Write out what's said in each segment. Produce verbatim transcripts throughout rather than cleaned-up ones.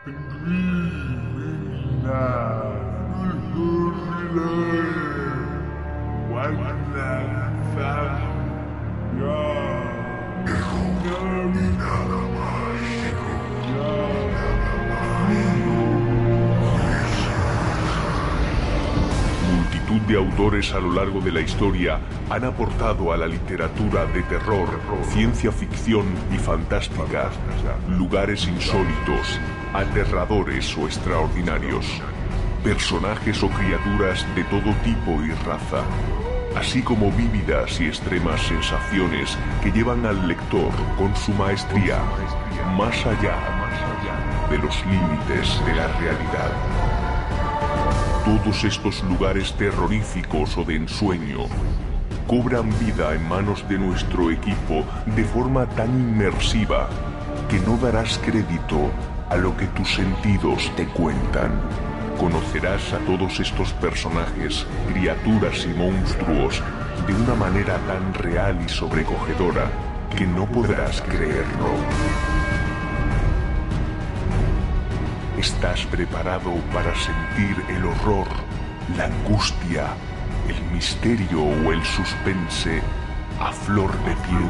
Multitud de autores a lo largo de la historia han aportado a la literatura de terror, ciencia ficción y fantástica lugares insólitos, aterradores o extraordinarios, personajes o criaturas de todo tipo y raza, así como vívidas y extremas sensaciones que llevan al lector con su maestría más allá de los límites de la realidad. Todos estos lugares terroríficos o de ensueño cobran vida en manos de nuestro equipo de forma tan inmersiva que no darás crédito a lo que tus sentidos te cuentan. Conocerás a todos estos personajes, criaturas y monstruos de una manera tan real y sobrecogedora que no podrás creerlo. ¿Estás preparado para sentir el horror, la angustia, el misterio o el suspense a flor de piel?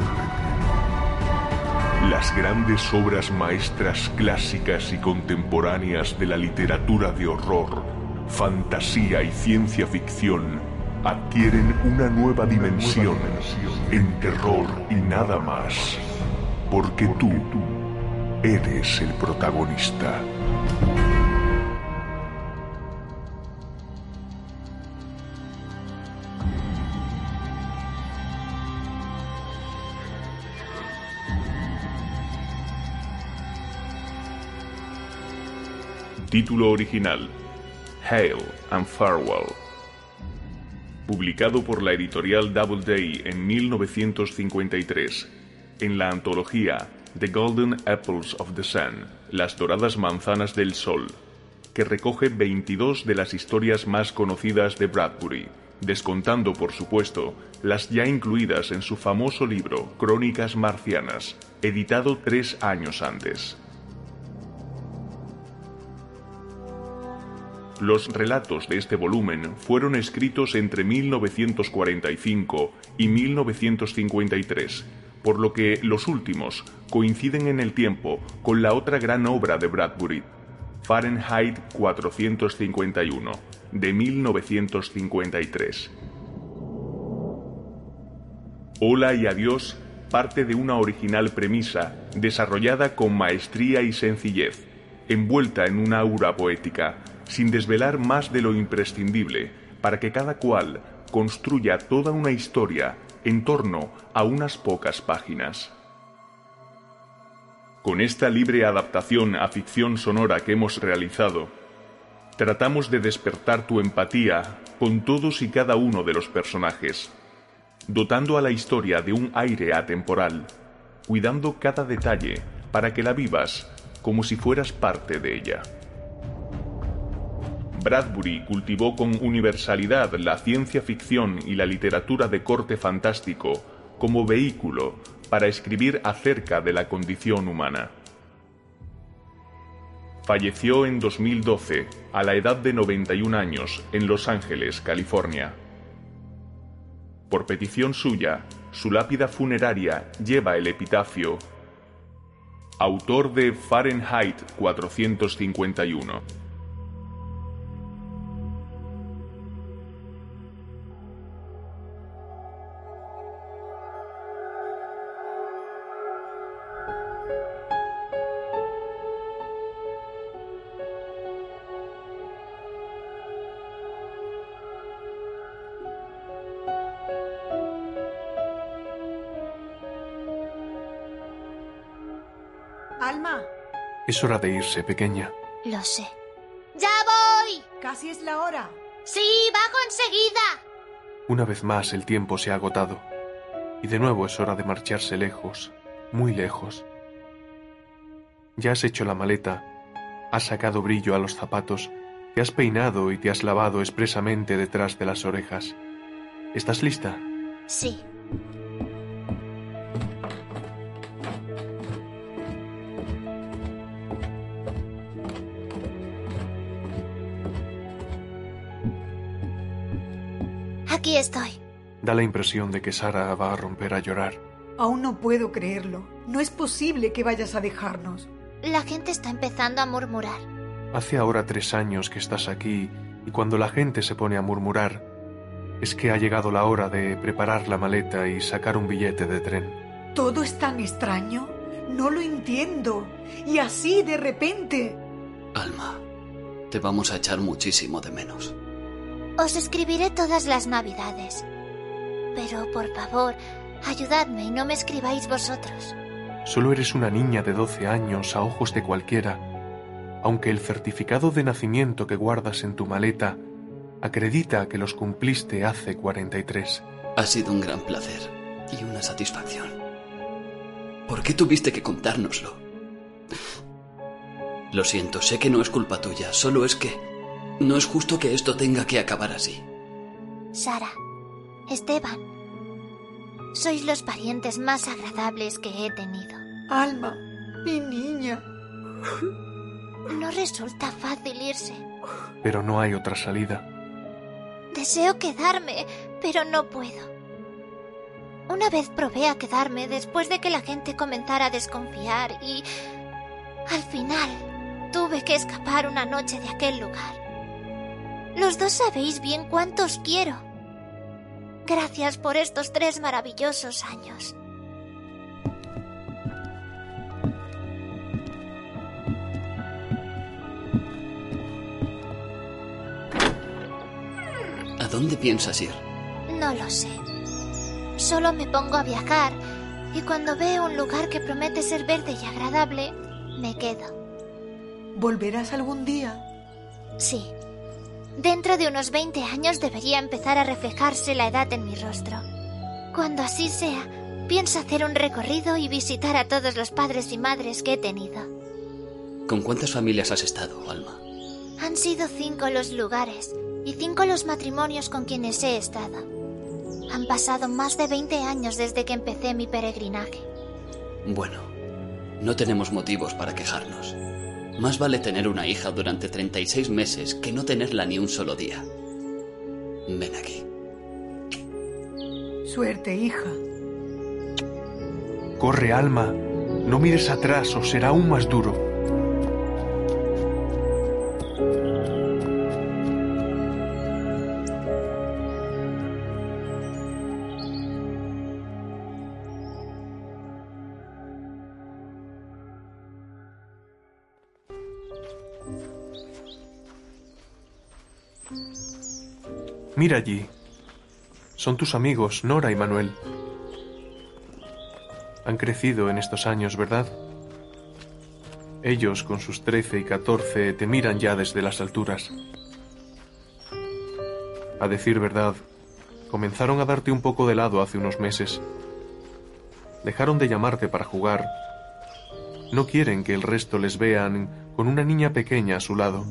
Las grandes obras maestras clásicas y contemporáneas de la literatura de horror, fantasía y ciencia ficción adquieren una nueva dimensión en terror y nada más, porque tú eres el protagonista. Título original: Hail and Farewell. Publicado por la editorial Doubleday en mil novecientos cincuenta y tres, en la antología The Golden Apples of the Sun, Las Doradas Manzanas del Sol, que recoge veintidós de las historias más conocidas de Bradbury, descontando, por supuesto, las ya incluidas en su famoso libro Crónicas Marcianas, editado tres años antes. Los relatos de este volumen fueron escritos entre mil novecientos cuarenta y cinco y mil novecientos cincuenta y tres, por lo que los últimos coinciden en el tiempo con la otra gran obra de Bradbury, Fahrenheit cuatrocientos cincuenta y uno, de mil novecientos cincuenta y tres. Hola y adiós parte de una original premisa desarrollada con maestría y sencillez, envuelta en una aura poética, sin desvelar más de lo imprescindible para que cada cual construya toda una historia en torno a unas pocas páginas. Con esta libre adaptación a ficción sonora que hemos realizado, tratamos de despertar tu empatía con todos y cada uno de los personajes, dotando a la historia de un aire atemporal, cuidando cada detalle para que la vivas como si fueras parte de ella. Bradbury cultivó con universalidad la ciencia ficción y la literatura de corte fantástico como vehículo para escribir acerca de la condición humana. Falleció en dos mil doce, a la edad de noventa y un años, en Los Ángeles, California. Por petición suya, su lápida funeraria lleva el epitafio: autor de Fahrenheit cuatrocientos cincuenta y uno. Alma. Es hora de irse, pequeña. Lo sé. ¡Ya voy! Casi es la hora. ¡Sí, bajo enseguida! Una vez más el tiempo se ha agotado. Y de nuevo es hora de marcharse lejos, muy lejos. Ya has hecho la maleta, has sacado brillo a los zapatos, te has peinado y te has lavado expresamente detrás de las orejas. ¿Estás lista? Sí. Aquí estoy. Da la impresión de que Sara va a romper a llorar. Aún no puedo creerlo. No es posible que vayas a dejarnos. La gente está empezando a murmurar. Hace ahora tres años que estás aquí y cuando la gente se pone a murmurar es que ha llegado la hora de preparar la maleta y sacar un billete de tren. Todo es tan extraño. No lo entiendo. Y así de repente... Alma, te vamos a echar muchísimo de menos. Os escribiré todas las navidades. Pero, por favor, ayudadme y no me escribáis vosotros. Solo eres una niña de doce años a ojos de cualquiera, aunque el certificado de nacimiento que guardas en tu maleta acredita que los cumpliste hace cuarenta y tres. Ha sido un gran placer y una satisfacción. ¿Por qué tuviste que contárnoslo? Lo siento, sé que no es culpa tuya, solo es que no es justo que esto tenga que acabar así. Sara, Esteban, sois los parientes más agradables que he tenido. Alma, mi niña. No resulta fácil irse. Pero no hay otra salida. Deseo quedarme, pero no puedo. Una vez probé a quedarme después de que la gente comenzara a desconfiar y, al final, tuve que escapar una noche de aquel lugar. Los dos sabéis bien cuánto os quiero. Gracias por estos tres maravillosos años. ¿A dónde piensas ir? No lo sé. Solo me pongo a viajar y cuando veo un lugar que promete ser verde y agradable, me quedo. ¿Volverás algún día? Sí. Dentro de unos veinte años debería empezar a reflejarse la edad en mi rostro. Cuando así sea, pienso hacer un recorrido y visitar a todos los padres y madres que he tenido. ¿Con cuántas familias has estado, Alma? Han sido cinco los lugares y cinco los matrimonios con quienes he estado. Han pasado más de veinte años desde que empecé mi peregrinaje. Bueno, no tenemos motivos para quejarnos. Más vale tener una hija durante treinta y seis meses que no tenerla ni un solo día. Ven aquí. Suerte, hija. Corre, Alma. No mires atrás o será aún más duro. Mira allí. Son tus amigos, Nora y Manuel. Han crecido en estos años, ¿verdad? Ellos, con sus trece y catorce, te miran ya desde las alturas. A decir verdad, comenzaron a darte un poco de lado hace unos meses. Dejaron de llamarte para jugar. No quieren que el resto les vean con una niña pequeña a su lado.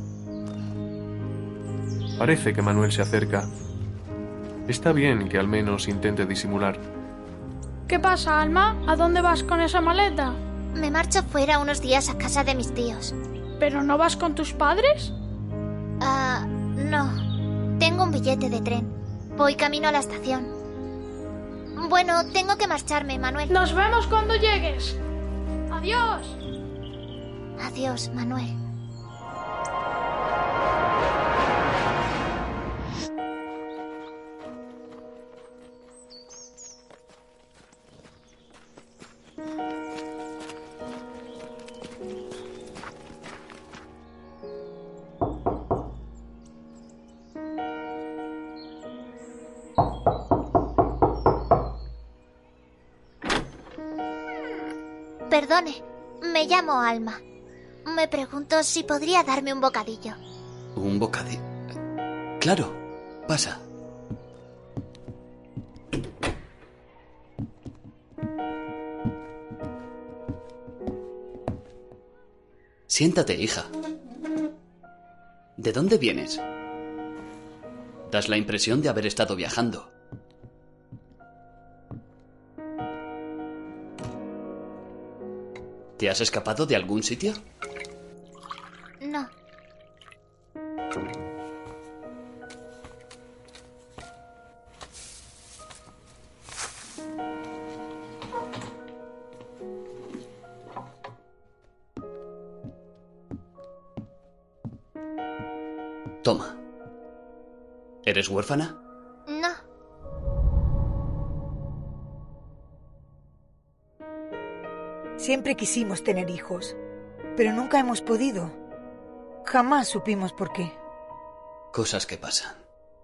Parece que Manuel se acerca. Está bien que al menos intente disimular. ¿Qué pasa, Alma? ¿A dónde vas con esa maleta? Me marcho fuera unos días a casa de mis tíos. ¿Pero no vas con tus padres? Ah, no. Tengo un billete de tren. Voy camino a la estación. Bueno, tengo que marcharme, Manuel. Nos vemos cuando llegues. Adiós. Adiós, Manuel. Perdone, me llamo Alma. Me pregunto si podría darme un bocadillo. ¿Un bocadillo? Claro, pasa. Siéntate, hija. ¿De dónde vienes? Das la impresión de haber estado viajando. ¿Te has escapado de algún sitio? No. Toma. ¿Eres huérfana? No. Siempre quisimos tener hijos, pero nunca hemos podido. Jamás supimos por qué. Cosas que pasan.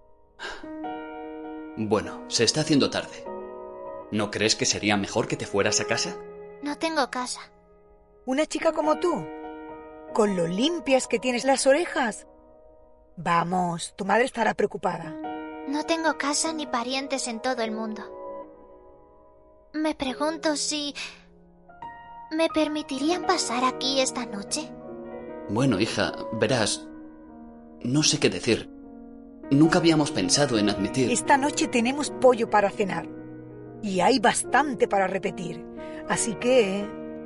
Bueno, se está haciendo tarde. ¿No crees que sería mejor que te fueras a casa? No tengo casa. ¿Una chica como tú? ¿Con lo limpias que tienes las orejas? Vamos, tu madre estará preocupada. No tengo casa ni parientes en todo el mundo. Me pregunto si... ¿me permitirían pasar aquí esta noche? Bueno, hija, verás... No sé qué decir. Nunca habíamos pensado en admitir... Esta noche tenemos pollo para cenar. Y hay bastante para repetir. Así que...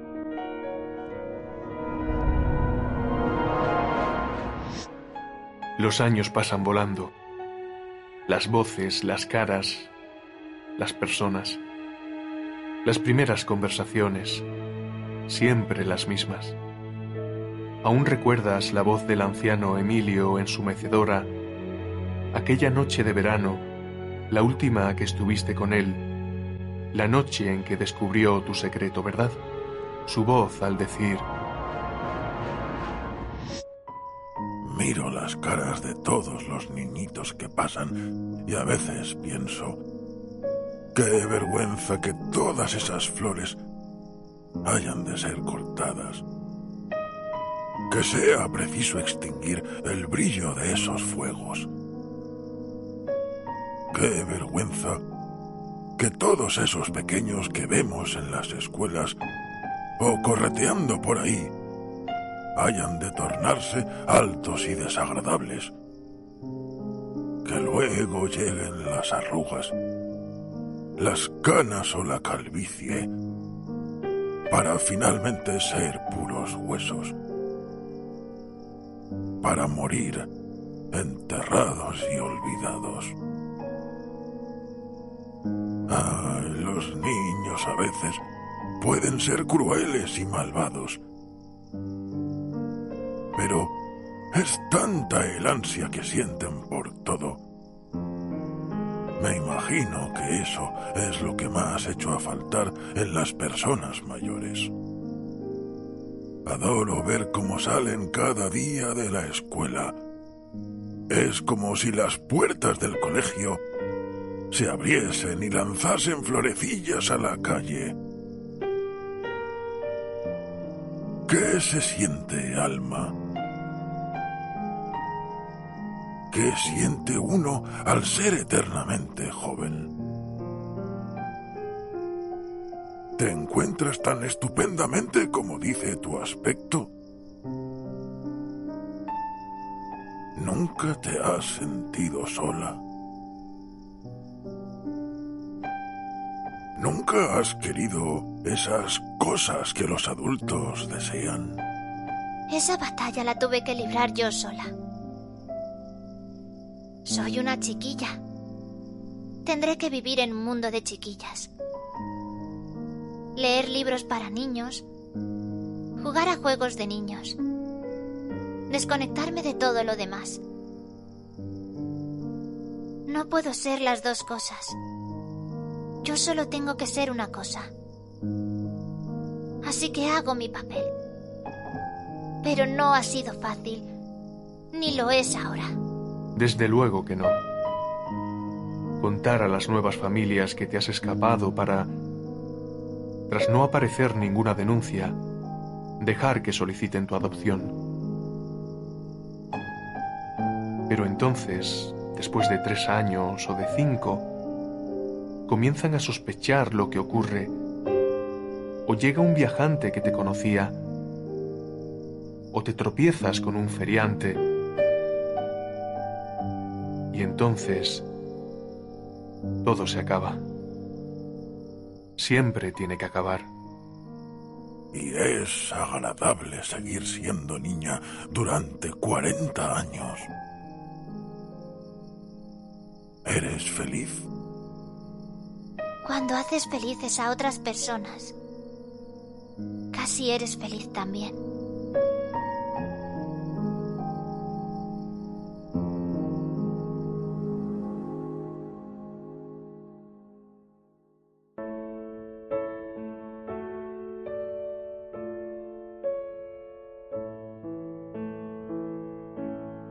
Los años pasan volando. Las voces, las caras, las personas. Las primeras conversaciones, siempre las mismas. ¿Aún recuerdas la voz del anciano Emilio en su mecedora? Aquella noche de verano, la última que estuviste con él, la noche en que descubrió tu secreto, ¿verdad? Su voz al decir... Miro las caras de todos los niñitos que pasan y a veces pienso, qué vergüenza que todas esas flores hayan de ser cortadas. Que sea preciso extinguir el brillo de esos fuegos. Qué vergüenza que todos esos pequeños que vemos en las escuelas o correteando por ahí hayan de tornarse altos y desagradables. Que luego lleguen las arrugas, las canas o la calvicie, para finalmente ser puros huesos, para morir enterrados y olvidados. Ah, los niños a veces pueden ser crueles y malvados, pero es tanta el ansia que sienten por todo. Me imagino que eso es lo que más echo a faltar en las personas mayores. Adoro ver cómo salen cada día de la escuela. Es como si las puertas del colegio se abriesen y lanzasen florecillas a la calle. ¿Qué se siente, Alma? ¿Qué siente uno al ser eternamente joven? ¿Te encuentras tan estupendamente como dice tu aspecto? ¿Nunca te has sentido sola? ¿Nunca has querido esas cosas que los adultos desean? Esa batalla la tuve que librar yo sola. Soy una chiquilla. Tendré que vivir en un mundo de chiquillas. Leer libros para niños. Jugar a juegos de niños. Desconectarme de todo lo demás. No puedo ser las dos cosas. Yo solo tengo que ser una cosa. Así que hago mi papel. Pero no ha sido fácil. Ni lo es ahora. Desde luego que no. Contar a las nuevas familias que te has escapado para, tras no aparecer ninguna denuncia, dejar que soliciten tu adopción. Pero entonces, después de tres años o de cinco, comienzan a sospechar lo que ocurre, o llega un viajante que te conocía, o te tropiezas con un feriante, y entonces todo se acaba. Siempre tiene que acabar. Y es agradable seguir siendo niña durante cuarenta años. ¿Eres feliz? Cuando haces felices a otras personas, casi eres feliz también.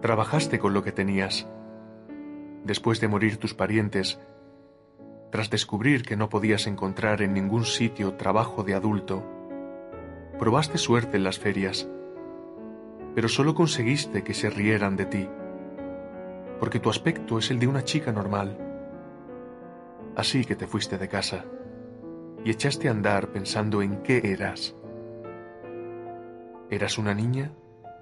Trabajaste con lo que tenías. Después de morir tus parientes, tras descubrir que no podías encontrar en ningún sitio trabajo de adulto, probaste suerte en las ferias, pero solo conseguiste que se rieran de ti, porque tu aspecto es el de una chica normal. Así que te fuiste de casa y echaste a andar pensando en qué eras. ¿Eras una niña?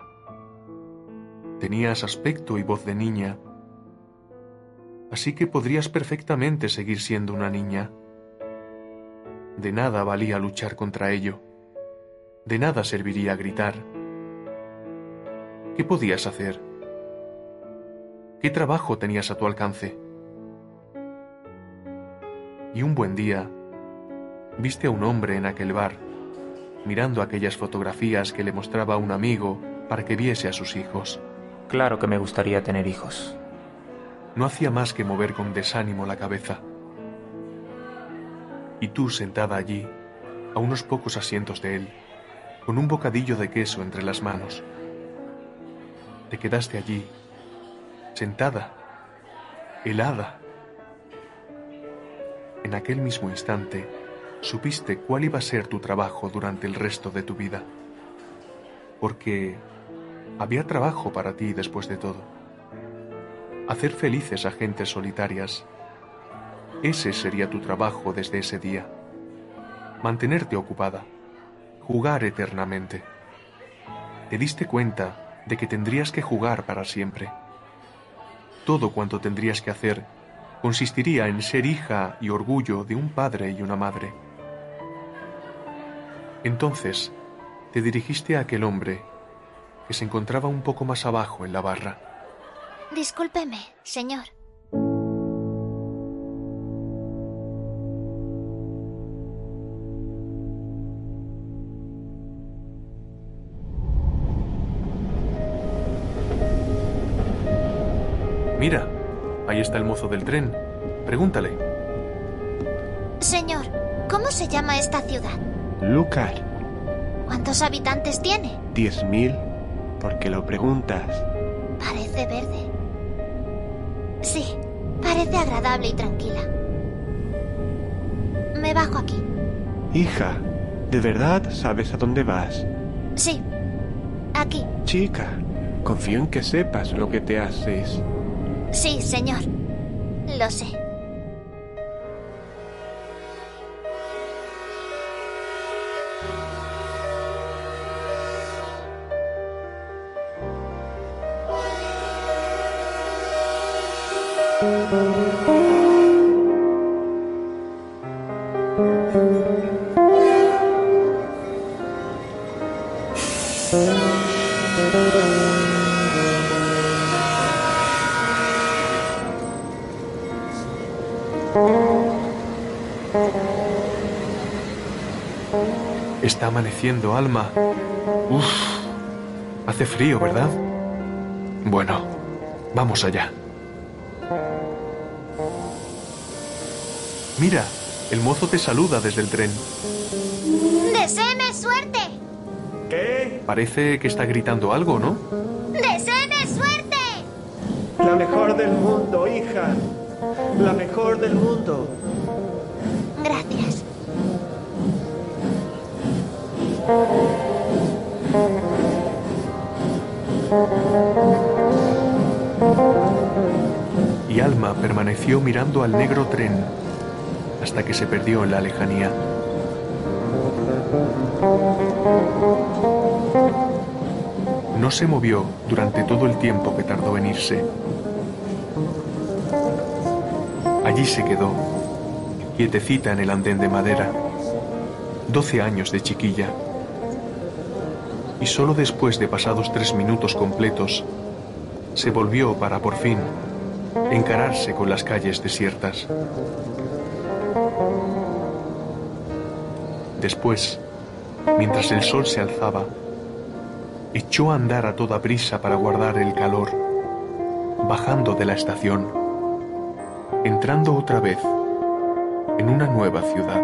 Tenías aspecto y voz de niña, así que podrías perfectamente seguir siendo una niña. De nada valía luchar contra ello. De nada serviría gritar. ¿Qué podías hacer? ¿Qué trabajo tenías a tu alcance? Y un buen día, viste a un hombre en aquel bar, mirando aquellas fotografías que le mostraba un amigo para que viese a sus hijos. Claro que me gustaría tener hijos. No hacía más que mover con desánimo la cabeza. Y tú, sentada allí, a unos pocos asientos de él, con un bocadillo de queso entre las manos. Te quedaste allí, sentada, helada. En aquel mismo instante, supiste cuál iba a ser tu trabajo durante el resto de tu vida. Porque había trabajo para ti después de todo. Hacer felices a gentes solitarias. Ese sería tu trabajo desde ese día. Mantenerte ocupada. Jugar eternamente. Te diste cuenta de que tendrías que jugar para siempre. Todo cuanto tendrías que hacer consistiría en ser hija y orgullo de un padre y una madre. Entonces, te dirigiste a aquel hombre que se encontraba un poco más abajo en la barra. Discúlpeme, señor. Mira, ahí está el mozo del tren. Pregúntale. Señor, ¿cómo se llama esta ciudad? Lucar. ¿Cuántos habitantes tiene? Diez mil. ¿Por qué lo preguntas? Parece verde. Sí, parece agradable y tranquila. Me bajo aquí. Hija, ¿de verdad sabes a dónde vas? Sí, aquí. Chica, confío en que sepas lo que te haces. Sí, señor. Lo sé. Está amaneciendo, Alma. Uf, hace frío, ¿verdad? Bueno, vamos allá. Mira, el mozo te saluda desde el tren. ¡Deséeme suerte! ¿Qué? Parece que está gritando algo, ¿no? ¡Deséeme suerte! La mejor del mundo, hija. La mejor del mundo. Gracias. Y Alma permaneció mirando al negro tren hasta que se perdió en la lejanía. No se movió durante todo el tiempo que tardó en irse. Allí se quedó, quietecita en el andén de madera, doce años de chiquilla. Y solo después de pasados tres minutos completos, se volvió para, por fin, encararse con las calles desiertas. Después, mientras el sol se alzaba, echó a andar a toda prisa para guardar el calor, bajando de la estación, entrando otra vez en una nueva ciudad.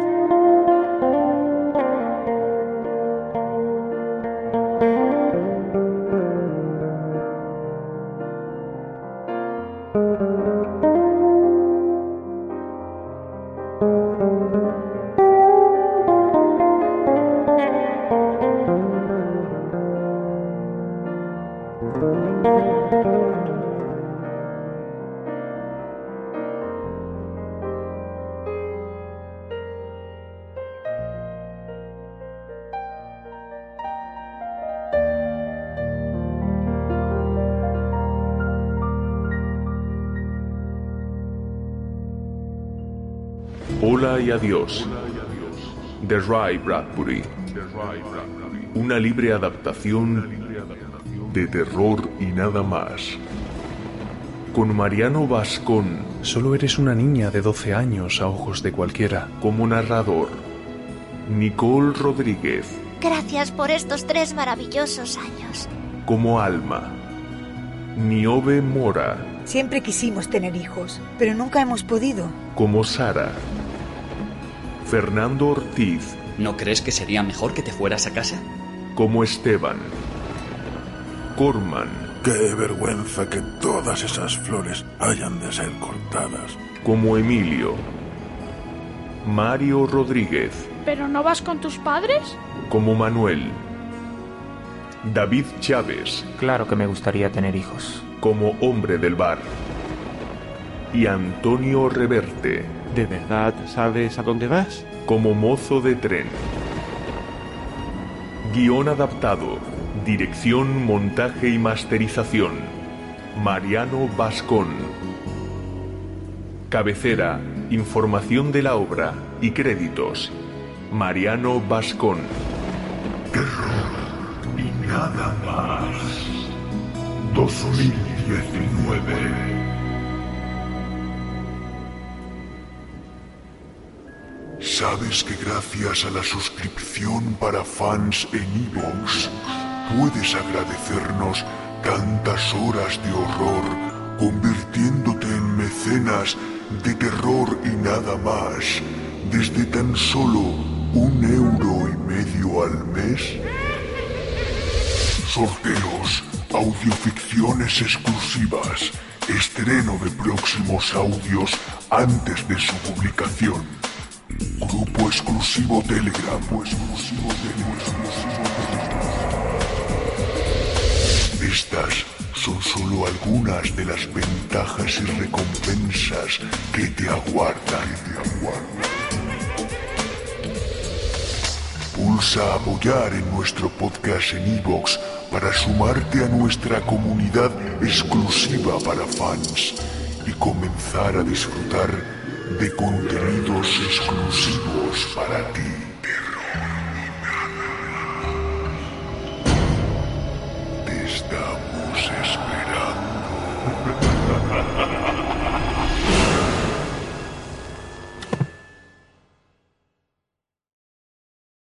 Hola y adiós, de Ray Bradbury. Una libre adaptación de Terror y Nada Más. Con Mariano Bascón. Solo eres una niña de doce años a ojos de cualquiera. Como narrador, Nicole Rodríguez. Gracias por estos tres maravillosos años. Como Alma, Niobe Mora. Siempre quisimos tener hijos, pero nunca hemos podido. Como Sara, Fernando Ortiz. ¿No crees que sería mejor que te fueras a casa? Como Esteban, Corman. Qué vergüenza que todas esas flores hayan de ser cortadas. Como Emilio, Mario Rodríguez. ¿Pero no vas con tus padres? Como Manuel, David Chávez. Claro que me gustaría tener hijos. Como Hombre del Bar. Y Antonio Reverte. ¿De verdad sabes a dónde vas? Como Mozo de Tren. Guión adaptado. Dirección, montaje y masterización, Mariano Bascón. Cabecera, información de la obra y créditos, Mariano Bascón. Terror y Nada Más. dos mil diecinueve. ¿Sabes que gracias a la suscripción para fans en iVoox puedes agradecernos tantas horas de horror, convirtiéndote en mecenas de Terror y Nada Más desde tan solo un euro y medio al mes? Sorteos, audioficciones exclusivas, estreno de próximos audios antes de su publicación. Grupo exclusivo Telegram, exclusivo Telegram, exclusivo Telegram. Estas son solo algunas de las ventajas y recompensas que te aguardan. Que te aguardan. Pulsa apoyar en nuestro podcast en iVoox para sumarte a nuestra comunidad exclusiva para fans y comenzar a disfrutar de contenidos exclusivos para ti.